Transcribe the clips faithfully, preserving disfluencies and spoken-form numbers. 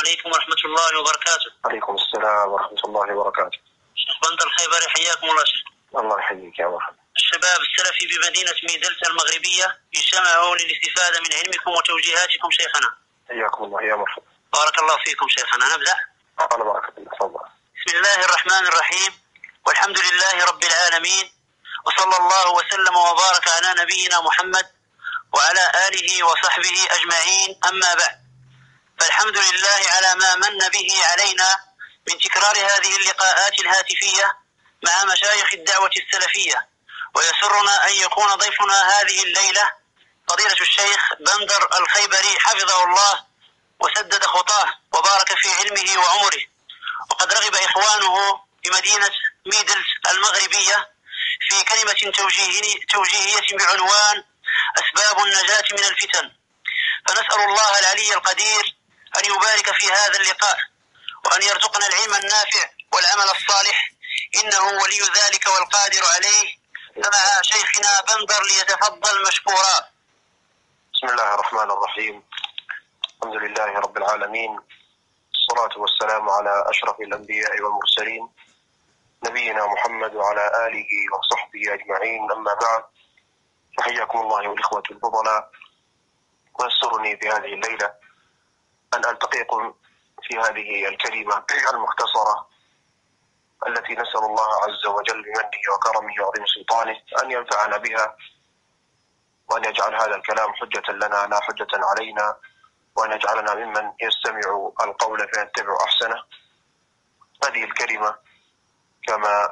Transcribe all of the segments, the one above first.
عليكم ورحمة الله وبركاته. عليكم السلام ورحمة الله وبركاته. شيخ بندر الخيبري حياكم الله شيخ. الله يحييك يا مرحبا. الشباب السلفي بمدينة ميدلس المغربية اجتمعوا للاستفادة من علمكم وتوجيهاتكم شيخنا. حياكم الله يا مرحبا. بارك الله فيكم شيخنا. نبدأ. على بركة الله. تفضل. بسم الله الرحمن الرحيم، والحمد لله رب العالمين، وصلى الله وسلم وبارك على نبينا محمد وعلى آله وصحبه أجمعين. أما بعد، فالحمد لله على ما من به علينا من تكرار هذه اللقاءات الهاتفية مع مشايخ الدعوة السلفية، ويسرنا أن يكون ضيفنا هذه الليلة فضيلة الشيخ بندر الخيبري حفظه الله وسدد خطاه وبارك في علمه وعمره. وقد رغب إخوانه بمدينة ميدلس المغربية في كلمة توجيهية بعنوان أسباب النجاة من الفتن، فنسأل الله العلي القدير أن يبارك في هذا اللقاء وأن يرزقنا العلم النافع والعمل الصالح، إنه ولي ذلك والقادر عليه. فمع شيخنا بندر ليتفضل مشكورا. بسم الله الرحمن الرحيم، الحمد لله رب العالمين، الصلاة والسلام على أشرف الأنبياء والمرسلين نبينا محمد وعلى آله وصحبه أجمعين. أما بعد، فحياكم الله والإخوة الفضلاء، ويسرني في هذه الليلة أن ألتقيكم في هذه الكلمة المختصرة التي نسأل الله عز وجل بمنه وكرمه وعظيم سلطانه أن ينفعنا بها، وأن يجعل هذا الكلام حجة لنا لا حجة علينا، وأن يجعلنا ممن يستمع القول فيتبع أحسنه. هذه الكلمة كما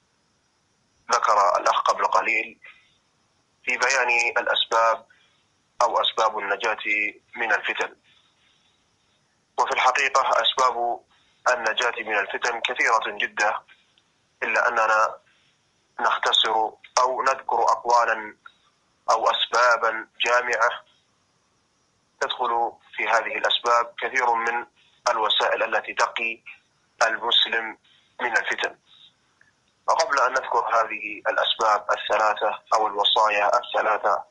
ذكر الأخ قبل قليل في بيان الأسباب أو أسباب النجاة من الفتن. وفي الحقيقة أسباب النجاة من الفتن كثيرة جدا، إلا أننا نختصر أو نذكر أقوالا أو أسبابا جامعة تدخل في هذه الأسباب كثير من الوسائل التي تقي المسلم من الفتن. وقبل أن نذكر هذه الأسباب الثلاثة أو الوصايا الثلاثة،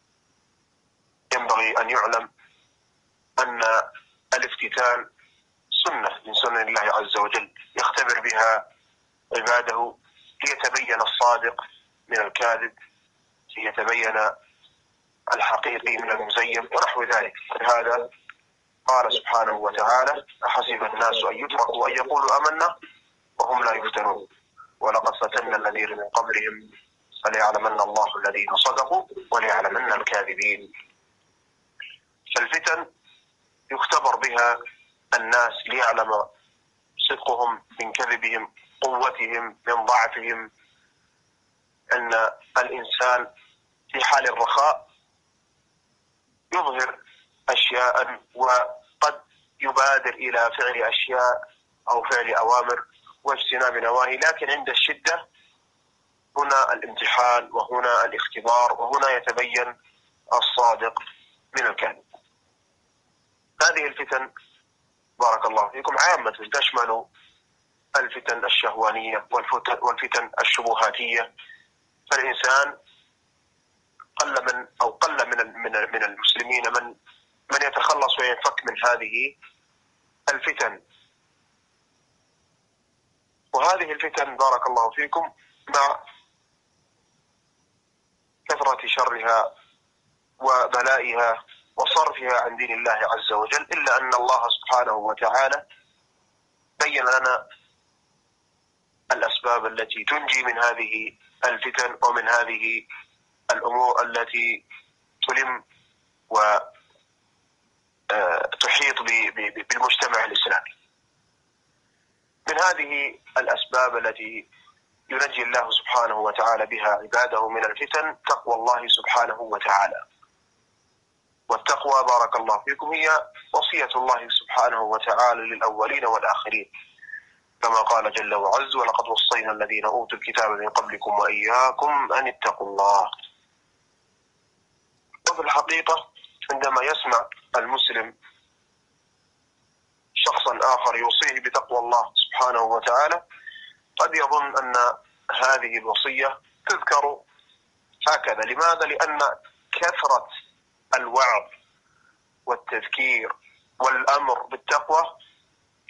ينبغي أن يعلم أن الافتتان سنة من سنن الله عز وجل يختبر بها عباده ليتبين الصادق من الكاذب، ليتبين الحقيقي من المزيف ونحو ذلك. فلهذا قال سبحانه وتعالى: أحسب الناس أن يتركوا أن يقولوا آمنا وهم لا يفتنون ولقد فتنا الذين من قبلهم فليعلمن الله الذين صدقوا وليعلمن الكاذبين. فالفتن يختبر بها الناس ليعلم صدقهم من كذبهم، قوتهم من ضعفهم. أن الإنسان في حال الرخاء يظهر أشياء وقد يبادر إلى فعل أشياء أو فعل أوامر واجتناب نواهي، لكن عند الشدة هنا الامتحان وهنا الاختبار وهنا يتبين الصادق من الكاذب. هذه الفتن بارك الله فيكم عامة تشمل الفتن الشهوانية والفتن الشبهاتية. فالإنسان قل من أو قل من من من المسلمين من من يتخلص وينفك من هذه الفتن. وهذه الفتن بارك الله فيكم مع كثرة شرها وبلائها وصرفها عن دين الله عز وجل، إلا أن الله سبحانه وتعالى بين لنا الأسباب التي تنجي من هذه الفتن ومن هذه الأمور التي تلم وتحيط بالمجتمع الإسلامي. من هذه الأسباب التي ينجي الله سبحانه وتعالى بها عباده من الفتن تقوى الله سبحانه وتعالى. والتقوى بارك الله فيكم هي وصية الله سبحانه وتعالى للأولين والآخرين، كما قال جل وعز: ولقد وصينا الذين أوتوا الكتاب من قبلكم وإياكم أن اتقوا الله. وفي الحقيقة عندما يسمع المسلم شخصا آخر يوصيه بتقوى الله سبحانه وتعالى قد يظن أن هذه الوصية تذكر هكذا. لماذا؟ لأن كثرة الوعظ والتذكير والأمر بالتقوى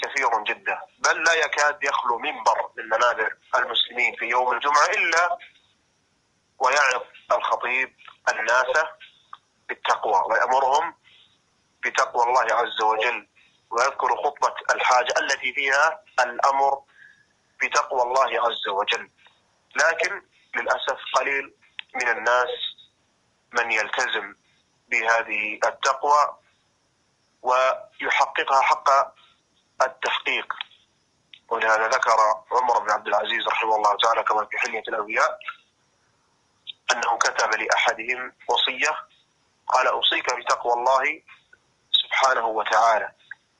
كثير جدا، بل لا يكاد يخلو منبر من منابر المسلمين في يوم الجمعة إلا ويعظ الخطيب الناس بالتقوى ويأمرهم بتقوى الله عز وجل، ويذكر خطبة الحاجة التي فيها الأمر بتقوى الله عز وجل. لكن للأسف قليل من الناس من يلتزم بهذه التقوى ويحققها حق التحقيق. ولهذا ذكر عمر بن عبد العزيز رحمه الله تعالى كما في حلية الأولياء أنه كتب لأحدهم وصية قال: أوصيك بتقوى الله سبحانه وتعالى،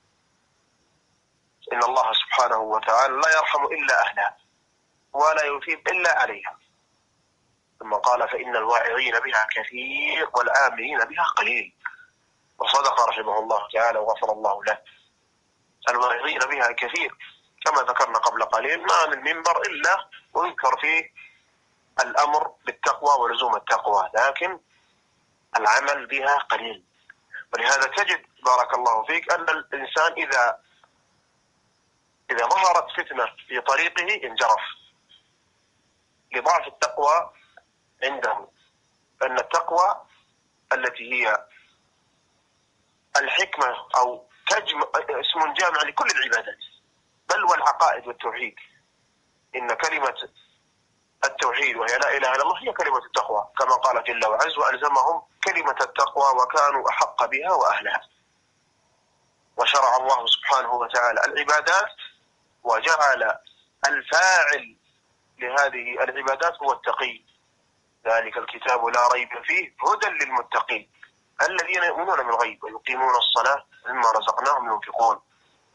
إن الله سبحانه وتعالى لا يرحم إلا أهلها ولا يثيب إلا عليها. ثم قال: فإن الواعظين بها كثير والآمنين بها قليل. وصدق رحمه الله تعالى وغفر الله له. الواعظين بها كثير كما ذكرنا قبل قليل، ما من منبر إلا ويذكر فيه الأمر بالتقوى ولزوم التقوى، لكن العمل بها قليل. ولهذا تجد بارك الله فيك أن الإنسان إذا إذا ظهرت فتنة في طريقه انجرف لضعف التقوى عنده، أن التقوى التي هي الحكمة أو تجمع اسم جامع لكل العبادات بل والعقائد والتوحيد. إن كلمة التوحيد وهي لا إله إلا الله هي كلمة التقوى كما قال جل وعز: وألزمهم كلمة التقوى وكانوا أحق بها وأهلها. وشرع الله سبحانه وتعالى العبادات وجعل الفاعل لهذه العبادات هو التقي. ذلك الكتاب لا ريب فيه هدى للمتقين الذين يؤمنون بالغيب ويقيمون الصلاة مما رزقناهم ينفقون.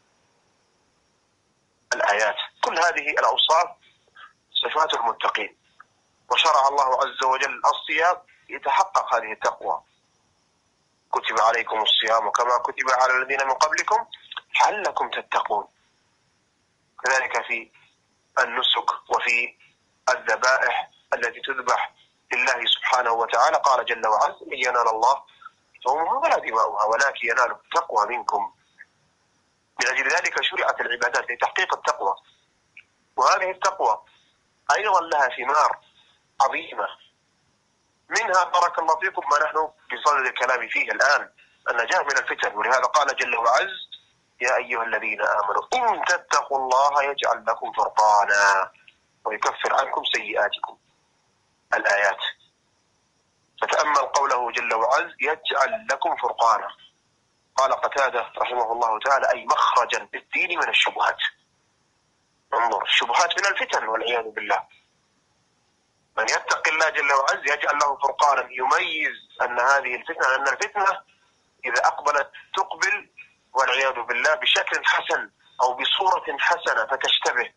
الآيات كل هذه الأوصاف صفات المتقين. وشرع الله عز وجل الصيام يتحقق هذه التقوى: كتب عليكم الصيام كما كتب على الذين من قبلكم لعلكم تتقون. كذلك في النسك وفي الذبائح التي تذبح لله سبحانه وتعالى قال جل وعز: لن ينال الله صومها ولا دماؤها ولكن ينال التقوى منكم. من أجل ذلك شرعت العبادات لتحقيق التقوى. وهذه التقوى أيضا لها ثمار عظيمة، منها بارك الله فيكم ما نحن بصدد الكلام فيه الآن: النجاة من الفتن. ولهذا قال جل وعز: يا أيها الذين آمنوا إن تتقوا الله يجعل لكم فرقانا ويكفر عنكم سيئاتكم. الآيات. فتأمل قوله جل وعز: يجعل لكم فرقانا. قال قتادة رحمه الله تعالى: أي مخرجا للدين من الشبهات. انظر، الشبهات من الفتن والعياذ بالله. من يتق الله جل وعز يجعل له فرقانا يميز أن هذه الفتنة أن الفتنة إذا أقبلت تقبل والعياذ بالله بشكل حسن أو بصورة حسنة فتشتبه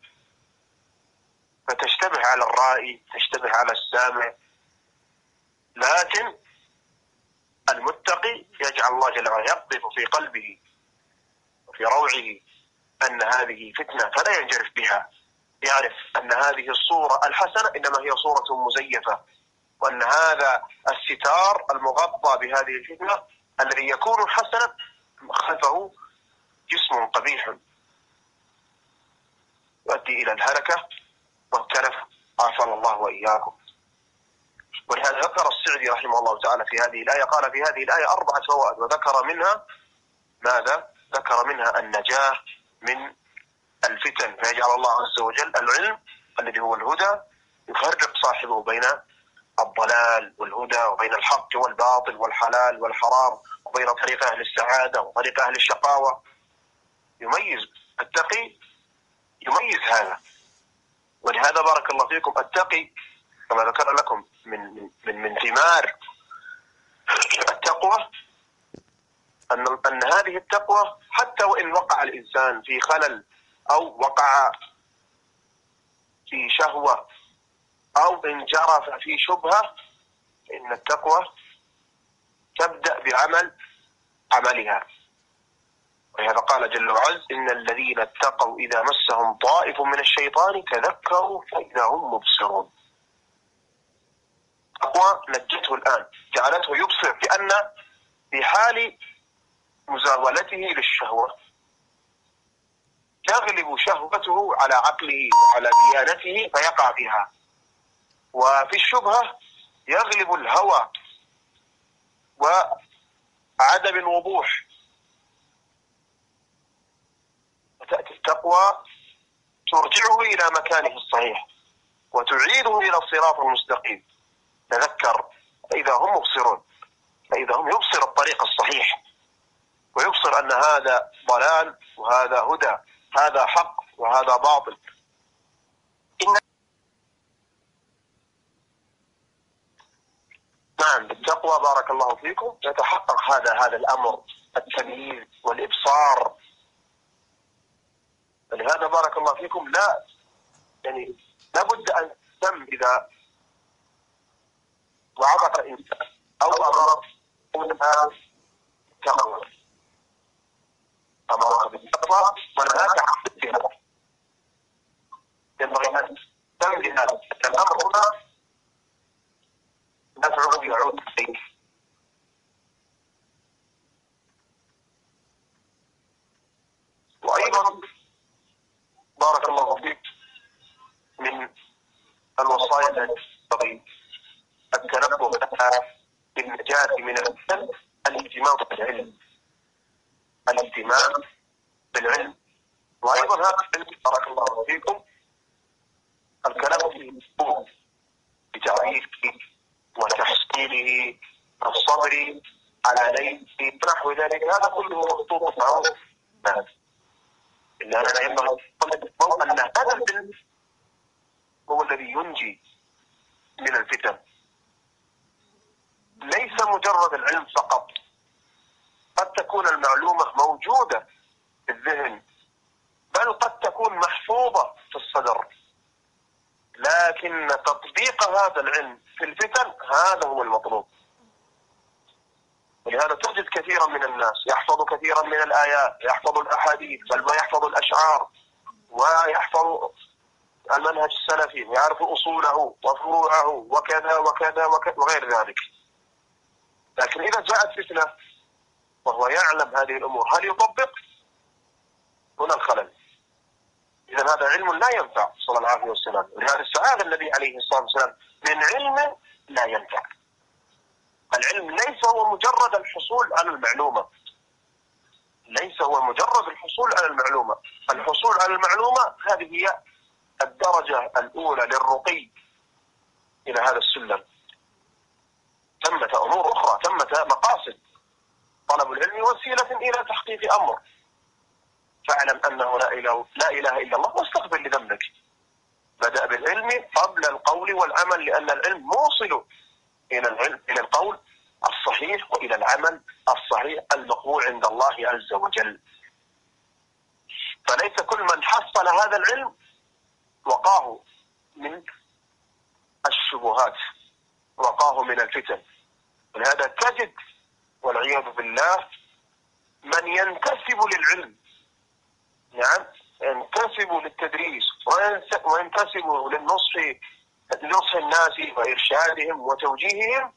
فتشتبه على الرائي، تشتبه على السامع. لكن المتقي يجعل الله جل وعلا يقذف في قلبه وفي روعه أن هذه فتنة فلا ينجرف بها، يعرف أن هذه الصورة الحسنة إنما هي صورة مزيفة، وأن هذا الستار المغطى بهذه الفتنة الذي يكون حسنا خلفه جسم قبيح يؤدي إلى الهلكة والتلف، عافانا الله وإياكم. ولهذا ذكر السعدي رحمه الله تعالى في هذه الآية، قال في هذه الآية أربعة فوائد، وذكر منها ماذا؟ ذكر منها النجاة من الفتن، فيجعل الله عز وجل العلم الذي هو الهدى يفرق صاحبه بين الضلال والهدى وبين الحق والباطل والحلال والحرام وبين طريق أهل السعادة وطريق أهل الشقاوة. يميز التقي يميز هذا. ولهذا بارك الله فيكم التقي كما ذكر لكم من من من ثمار التقوى أن أن هذه التقوى حتى وإن وقع الإنسان في خلل أو وقع في شهوة أو انجرف في شبهة، إن التقوى تبدأ بعمل عملها. ولهذا قال جل وعز: إن الذين اتقوا إذا مسهم طائف من الشيطان تذكروا فإذا هم مبصرون. التقوى نجته الآن، جعلته يبصر، لأن في حال مزاولته للشهوة تغلب شهوته على عقله وعلى ديانته فيقع فيها، وفي الشبهة يغلب الهوى وعدم الوضوح، وتأتي التقوى ترجعه إلى مكانه الصحيح وتعيده إلى الصراط المستقيم. تذكر فإذا هم مبصرون، فإذا هم يبصر الطريق الصحيح ويبصر أن هذا ضلال وهذا هدى، هذا حق وهذا باطل. إن نعم بالتقوى بارك الله فيكم يتحقق هذا هذا الأمر، التمييز والإبصار. لهذا بارك الله فيكم لا يعني لابد أن تم إذا وعظك الإنسان أو أمر منها تقوى، أمرك بالتقوى ونهاك عن ضدها. ينبغي أن تم بهذا الأمر هنا نفعه يعود إليك. وأيضا بارك الله فيك من الوصايا التي ينبغي التنبه لها بالنجاة من الفتن الاهتمام بالعلم، الاهتمام بالعلم. وأيضا هذا العلم بارك الله فيكم الكلام فيه مفهوم بتعريفه وتحصيله، الصبر على ليله ونحو ذلك، هذا كله مخطوط معه. إلا أننا ينبغي أن هذا العلم هو الذي ينجي من الفتن، ليس مجرد العلم فقط. قد تكون المعلومة موجودة في الذهن، بل قد تكون محفوظة في الصدر، لكن تطبيق هذا العلم في الفتن هذا هو المطلوب. ولهذا تجد كثيرا من الناس يحفظ كثيرا من الآيات، يحفظ الأحاديث، بل ما يحفظ الأشعار ويحفظ المنهج السلفي ويعرف أصوله وفروعه وكذا وكذا وكذا وغير ذلك، لكن إذا جاءت فتنة وهو يعلم هذه الأمور هل يطبق؟ هنا الخلل. إذا هذا علم لا ينفع صلى الله عليه وسلم. ولهذا استعاذ النبي عليه الصلاة والسلام من علم لا ينفع. العلم ليس هو مجرد الحصول على المعلومة، ليس هو مجرد الحصول على المعلومة. الحصول على المعلومة هذه هي الدرجة الأولى للرقي إلى هذا السلم. ثمة أمور أخرى، ثمة مقاصد. طلب العلم وسيلة إلى تحقيق أمر. فاعلم أنه لا إله, لا إله إلا الله واستغفر لذنبك. بدأ بالعلم قبل القول والعمل، لأن العلم موصل إلى العلم إلى القول الصحيح وإلى العمل الصحيح المقبول عند الله عز وجل. فليس كل من حصل هذا العلم وقاه من الشبهات، وقاه من الفتن. ولهذا تجد والعياذ بالله من ينتسب للعلم، نعم ينتسب للتدريس وينتسب للنصح لنصح الناس وإرشادهم وتوجيههم،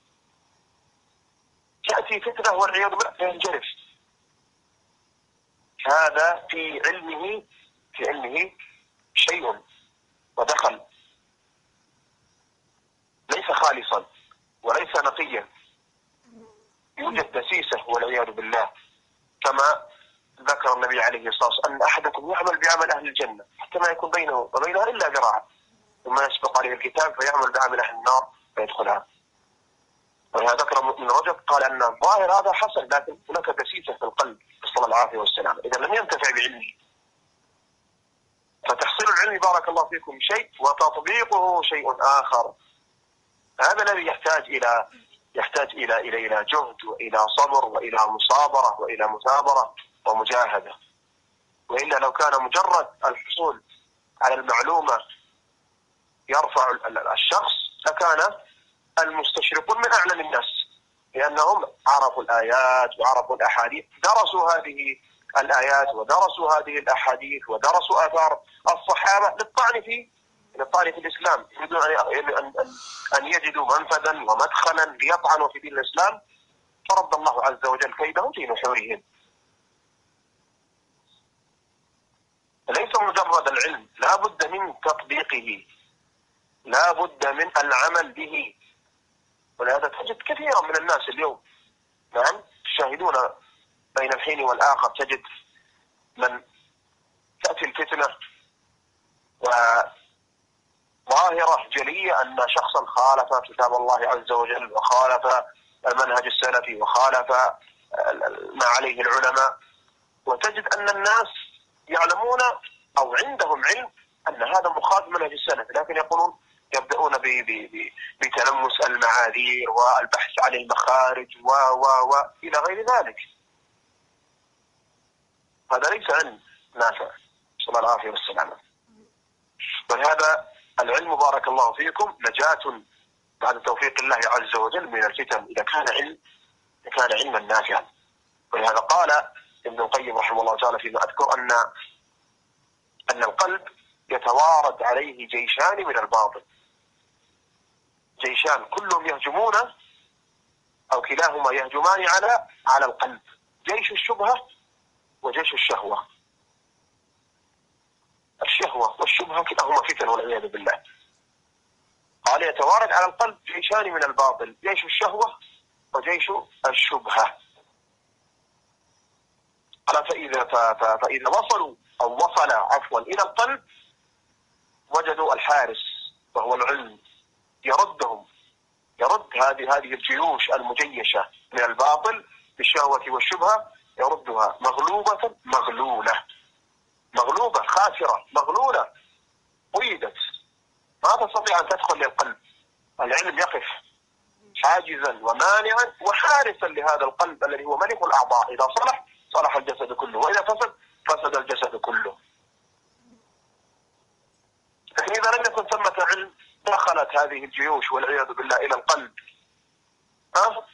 تأتي فتنة والعياذ بالله ينجرف. هذا في علمه في علمه شيء ودخل ليس خالصا وليس نقيا، يوجد دسيسة والعياذ بالله. كما ذكر النبي عليه الصلاة والسلام أن أحدكم يعمل بعمل أهل الجنة حتى ما يكون بينه وبينها إلا ذراع، ثم يسبق عليه الكتاب فيعمل بعمل أهل النار فيدخلها. ولهذا ذكر ابن رجب قال أن الظاهر هذا حسن، لكن هناك دسيسة في القلب صلى الله عليه وسلم إذا لم ينتفع بعلمه. فتحصيل العلم بارك الله فيكم شيء وتطبيقه شيء آخر. هذا الذي يحتاج إلى يحتاج إلى إلى إلى جهد وإلى صبر وإلى مصابرة وإلى مثابرة ومجاهدة. وإلا لو كان مجرد الحصول على المعلومة يرفع الشخص لكان المستشرقون من أعلم الناس، لأنهم عرفوا الآيات وعرفوا الأحاديث، درسوا هذه الآيات ودرسوا هذه الأحاديث ودرسوا آثار الصحابة للطعن في للطعن في الإسلام، يريدون أن أن يجدوا منفذا ومدخلا ليطعنوا في دين الإسلام، فرد الله عز وجل كيدهم في نحورهم. مجرد العلم، لا بد من تطبيقه، لا بد من العمل به. ولهذا تجد كثيرا من الناس اليوم نعم تشاهدون بين الحين والآخر، تجد من تأتي الفتنة وظاهرة جلية أن شخصا خالف كتاب الله عز وجل وخالف المنهج السلفي وخالف ما عليه العلماء، وتجد أن الناس يعلمون أو عندهم علم أن هذا مخالف منهج السلف، لكن يقولون يبدأون بتلمس المعاذير والبحث عن المخارج و و و إلى غير ذلك. هذا ليس علم نافع، صلى الله عليه وسلم. ولهذا العلم بارك الله فيكم نجاة بعد توفيق الله عز وجل من الفتن، إذا كان علم إذا كان علما نافعا. ولهذا قال ابن القيم رحمه الله تعالى فيما أذكر أن أن القلب يتوارد عليه جيشان من الباطل، جيشان كلهم يهجمون أو كلاهما يهجمان على على القلب، جيش الشبهة وجيش الشهوة. الشهوة والشبهة كلاهما فتن والعياذ بالله. قال يتوارد على القلب جيشان من الباطل، جيش الشهوة وجيش الشبهة. قال فإذا, فإذا وصلوا أو وصل عفوا إلى القلب وجدوا الحارس وهو العلم يردهم، يرد هذه هذه الجيوش المجيشة من الباطل بالشهوة والشبهة، يردها مغلوبة مغلولة، مغلوبة خاسرة مغلولة قيدت، ما تستطيع أن تدخل للقلب. العلم يقف حاجزا ومانعا وحارسا لهذا القلب الذي هو ملك الأعضاء، إذا صلح صلح الجسد كله، وإذا فسد فسد الجسد كله. لكن إذا لم يكن ثمة علم دخلت هذه الجيوش والعياذ بالله إلى القلب أه؟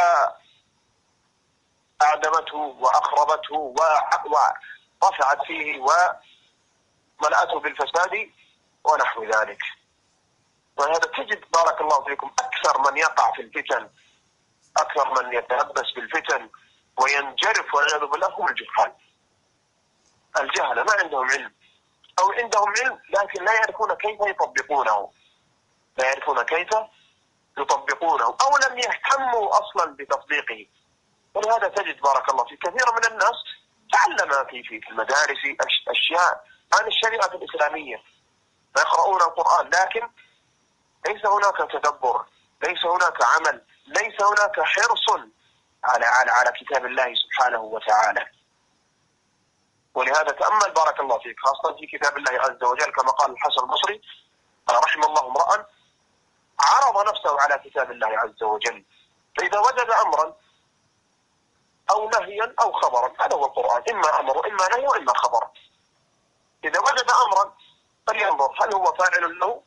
فأعدمته وأخربته ورفعت فيه وملأته بالفساد ونحو ذلك. وهذا تجد بارك الله فيكم أكثر من يقع في الفتن، أكثر من يتلبس بالفتن وينجرف والعياذ بالله هم الجهال. الجهل ما عندهم علم، أو عندهم علم لكن لا يعرفون كيف يطبقونه، لا يعرفون كيف يطبقونه أو لم يهتموا أصلا بتطبيقه. ولهذا تجد بارك الله في كثير من الناس تعلم في في المدارس أشياء عن الشريعة الإسلامية ويقرؤون القرآن، لكن ليس هناك تدبر، ليس هناك عمل، ليس هناك حرص على على على كتاب الله سبحانه وتعالى. ولهذا تأمل بارك الله فيك خاصة في كتاب الله عز وجل كما قال الحسن البصري رحم الله امرأ عرض نفسه على كتاب الله عز وجل، فإذا وجد أمرا أو نهيا أو خبرا، هذا هو القرآن، إما أمر وإما نهي وإما خبر. إذا وجد أمرا فلينظر هل هو فاعل له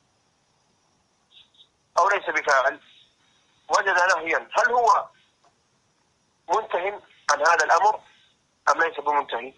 أو ليس بفاعل، وجد نهيا هل هو منتهي عن هذا الأمر أم ليس بمنتهي،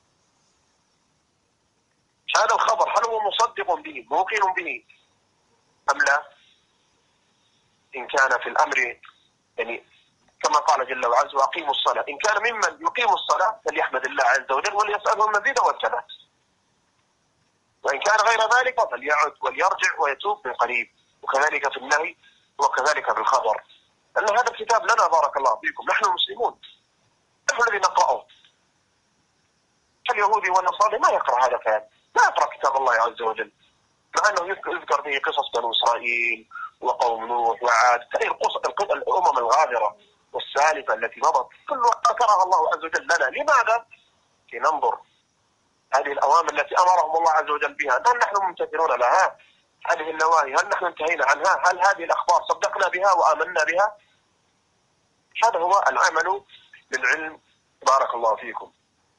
هذا الخبر هل هو مصدق به موقن به أم لا. إن كان في الأمر يعني كما قال جل وعز وأقيموا الصلاة، إن كان ممن يقيم الصلاة فليحمد الله عز وجل وليسأله المزيد والثبات، وإن كان غير ذلك فليعد وليرجع ويتوب من قريب. وكذلك في النهي وكذلك في الخبر، أن هذا الكتاب لنا بارك الله فيكم، نحن المسلمون نحن الذي نقرأه. اليهودي والنصارى ما يقرأ هذا الكلام، ما يقرأ كتاب الله عز وجل، مع أنه يذكر فيه قصص بنو إسرائيل وقوم نوح وعاد، الأمم الغابرة والسالفة التي مضت كلها ذكرها الله عز وجل لنا. لماذا؟ لننظر هذه الأوامر التي أمرهم الله عز وجل بها، هل نحن ممتثلون لها؟ هذه النواهي هل نحن انتهينا عنها؟ هل هذه الأخبار صدقنا بها وآمنا بها؟ هذا هو العمل بالعلم بارك الله فيكم.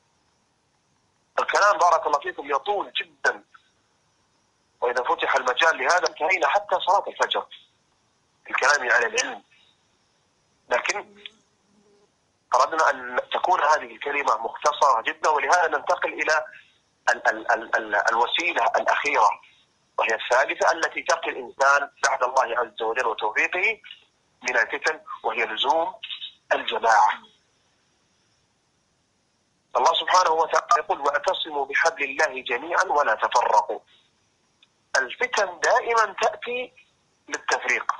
الكلام بارك الله فيكم يطول جدا، وإذا فتح المجال لهذا انتهينا حتى صلاة الفجر الكلام على العلم. لكن أردنا أن تكون هذه الكلمة مختصرة جدا، ولهذا ننتقل إلى ال ال ال ال الوسيلة الأخيرة وهي الثالثة التي تقي الإنسان بعد الله عز وجل وتوفيقه من الفتن، وهي لزوم الجماعة. الله سبحانه وتعالى يقول واعتصموا بحبل الله جميعا ولا تفرقوا. الفتن دائما تأتي للتفريق.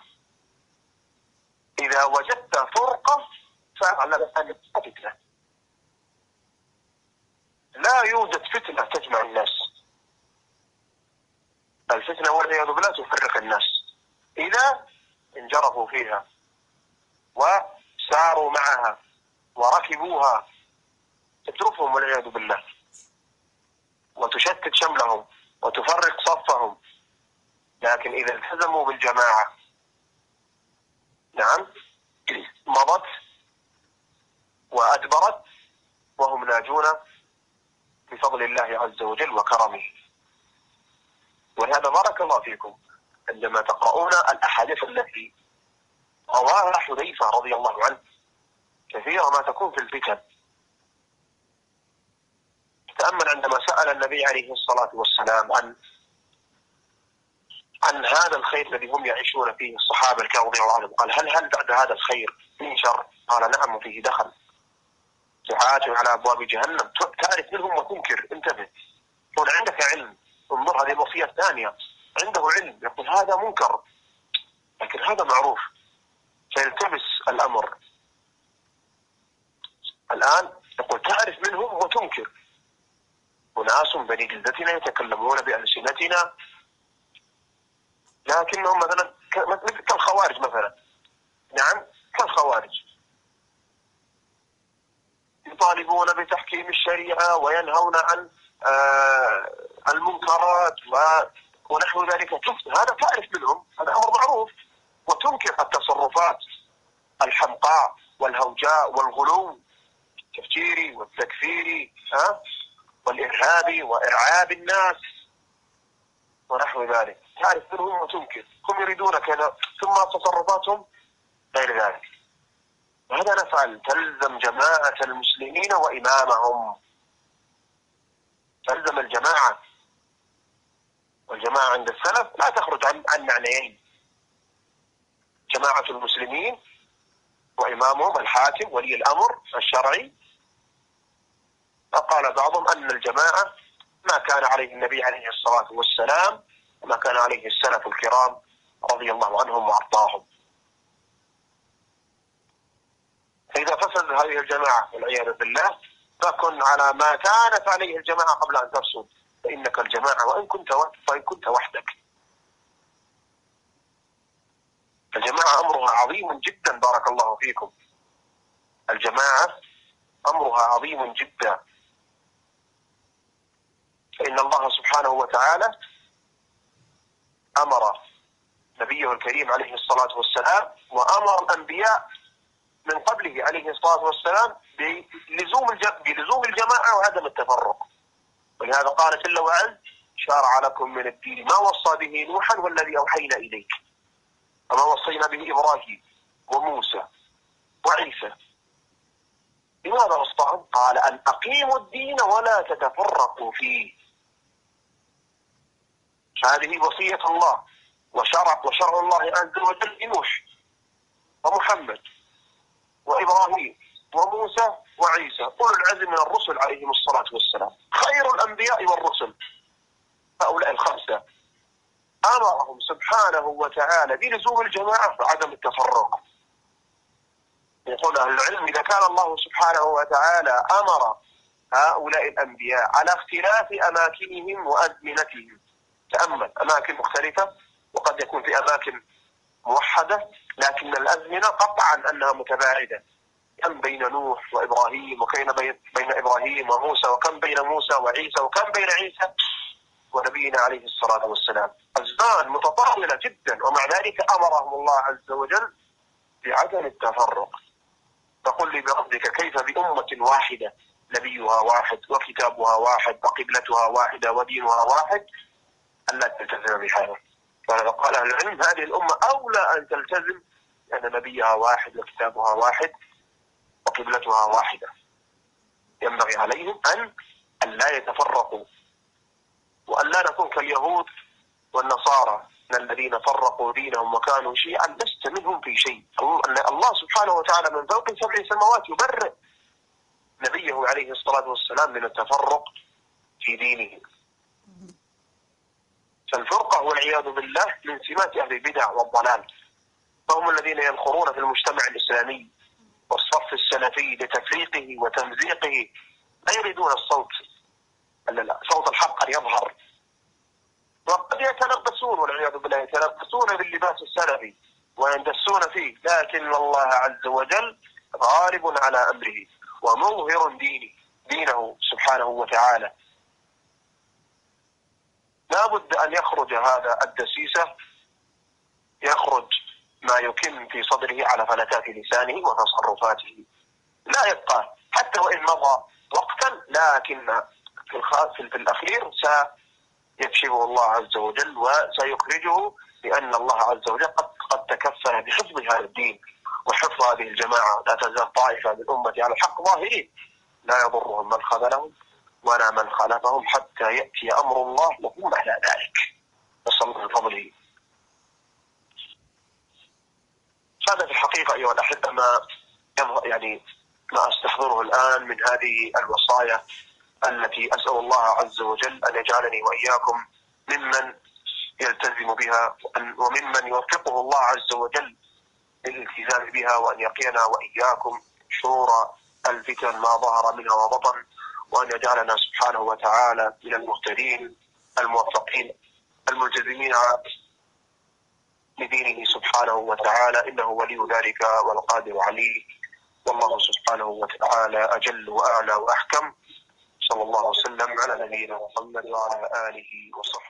إذا وجدت فرقة فاعلم أن فتنة. لا يوجد فتنة تجمع الناس. الفتنة والعياذ بالله تفرق الناس إذا انجرفوا فيها وساروا معها وركبوها، تتركهم والعياذ بالله وتشتت شملهم وتفرق صفهم. لكن إذا التزموا بالجماعة نعم مضت وأدبرت وهم ناجون بفضل الله عز وجل وكرمه. ولهذا بارك الله فيكم عندما تقرؤون الأحاديث التي رواها حذيفة رضي الله عنه كثيرا ما تكون في الفتن. تأمل عندما سأل النبي عليه الصلاة والسلام عن عن هذا الخير الذي هم يعيشون فيه الصحابة الكرام رضي الله عنهم، قال هل هل بعد هذا الخير من شر؟ قال نعم وفيه دخل. تحاكم على أبواب جهنم، تعرف منهم وتنكر. انتبه، يقول عندك علم، انظر هذه الوصية الثانية، عنده علم يقول هذا منكر لكن هذا معروف، فيلتبس الأمر. الآن يقول تعرف منهم وتنكر. أناس بني جلدتنا يتكلمون بألسنتنا لكنهم مثلا كالخوارج مثلا. نعم كالخوارج يطالبون بتحكيم الشريعة وينهون عن آه المنكرات ونحو ذلك. شفت هذا تعرف منهم، هذا أمر معروف، وتنكر التصرفات الحمقاء والهوجاء والغلو التفجيري والتكفيري ها والإرهابي وإرعاب الناس ونحو ذلك. تعرف منهم وتنكر. هم يريدون كذا ثم تصرفاتهم غير ذلك. وهذا نفعل. تلزم جماعة المسلمين وإمامهم، تلزم الجماعة. والجماعة عند السلف لا تخرج عن عن معنيين: جماعة المسلمين وإمامهم الحاكم ولي الأمر الشرعي. فقال بعضهم أن الجماعة ما كان عليه النبي عليه الصلاة والسلام وما كان عليه السلف الكرام رضي الله عنهم وأرضاهم. فإذا فسد هذه الجماعة والعياذ بالله فكن على ما كانت عليه الجماعة قبل أن تفسد، فإنك الجماعة وإن كنت وإن كنت وحدك. الجماعة أمرها عظيم جدا بارك الله فيكم. الجماعة أمرها عظيم جدا. فإن الله سبحانه وتعالى أمر نبيه الكريم عليه الصلاة والسلام وأمر الأنبياء من قبله عليه الصلاة والسلام بلزوم بلزوم الجماعة وعدم التفرق. ولهذا قال جل وعلا: شرع لكم من الدين ما وصى به نوحا والذي أوحينا إليك وما وصينا به إبراهيم وموسى وعيسى. لماذا وصاهم؟ قال أن أقيموا الدين ولا تتفرقوا فيه. هذه وصية الله وشرع وشرع الله عز وجل لنوح ومحمد وإبراهيم وموسى وعيسى أولو العزم من الرسل عليهم الصلاة والسلام، خير الأنبياء والرسل. هؤلاء الخمسة أمرهم سبحانه وتعالى بلزوم الجماعة وعدم التفرق. يقول أهل العلم: إذا كان الله سبحانه وتعالى أمر هؤلاء الأنبياء على اختلاف أماكنهم وأزمنتهم، تأمل أماكن مختلفة وقد يكون في أماكن موحدة لكن الأزمنة قطعا أنها متباعدة، كم بين نوح وإبراهيم وكم بين إبراهيم وموسى وكم بين موسى وعيسى وكم بين عيسى ونبينا عليه الصلاة والسلام، أزمان متطاولة جدا، ومع ذلك أمرهم الله عز وجل بعدم التفرق. فقل لي بربك كيف بأمة واحدة نبيها واحد وكتابها واحد وقبلتها واحدة ودينها واحد ألا تلتزم بهذا؟ ولذا قال أهل العلم: هذه الأمة أولى أن تلتزم لأن نبيها واحد وكتابها واحد وقبلتها واحدة. ينبغي عليهم أن أن لا يتفرقوا وأن لا نكون كاليهود والنصارى من الذين فرقوا دينهم وكانوا شيعا لست منهم في شيء. أن الله سبحانه وتعالى من فوق سبع سماوات يبرئ نبيه عليه الصلاة والسلام من التفرق في دينه. فالفرقة والعياذ بالله من سمات أهل البدع والضلال، فهم الذين ينخرون في المجتمع الإسلامي والصف السلفي لتفريقه وتمزيقه، لا يريدون الصوت صوت الحق أن يظهر، وقد يتلبسون والعياذ بالله يتلبسون باللباس السلفي ويندسون فيه، لكن الله عز وجل غالب على أمره ومظهر دينه دينه سبحانه وتعالى. لا بد أن يخرج هذا الدسيسة، يخرج ما يكن في صدره على فلتات لسانه وتصرفاته، لا يبقى حتى وإن مضى وقتا، لكن في الأخير سيكشفه الله عز وجل وسيخرجه، لأن الله عز وجل قد, قد تكفل بحفظ هذا الدين وحفظ هذه الجماعة. لا تزال طائفة من أمتي على الحق ظاهرين لا يضرهم من خذلهم ولا من خالفهم حتى يأتي أمر الله وهم على ذلك، نسأل الله من فضله. هذا في الحقيقة أيها الأحبة ما يعني ما أستحضره الآن من هذه الوصايا التي أسأل الله عز وجل أن يجعلني وإياكم ممن يلتزم بها وممن يوفقه الله عز وجل للالتزام بها، وأن يقينا وإياكم شور الفتن ما ظهر منها وبطن، وأن يجعلنا سبحانه وتعالى من المهتدين الموفقين الملتزمين لدينه سبحانه وتعالى، إنه ولي ذلك والقادر عليه، والله سبحانه وتعالى أجل وأعلى وأحكم. صلى الله وسلم على نبينا محمد وعلى آله وصحبه.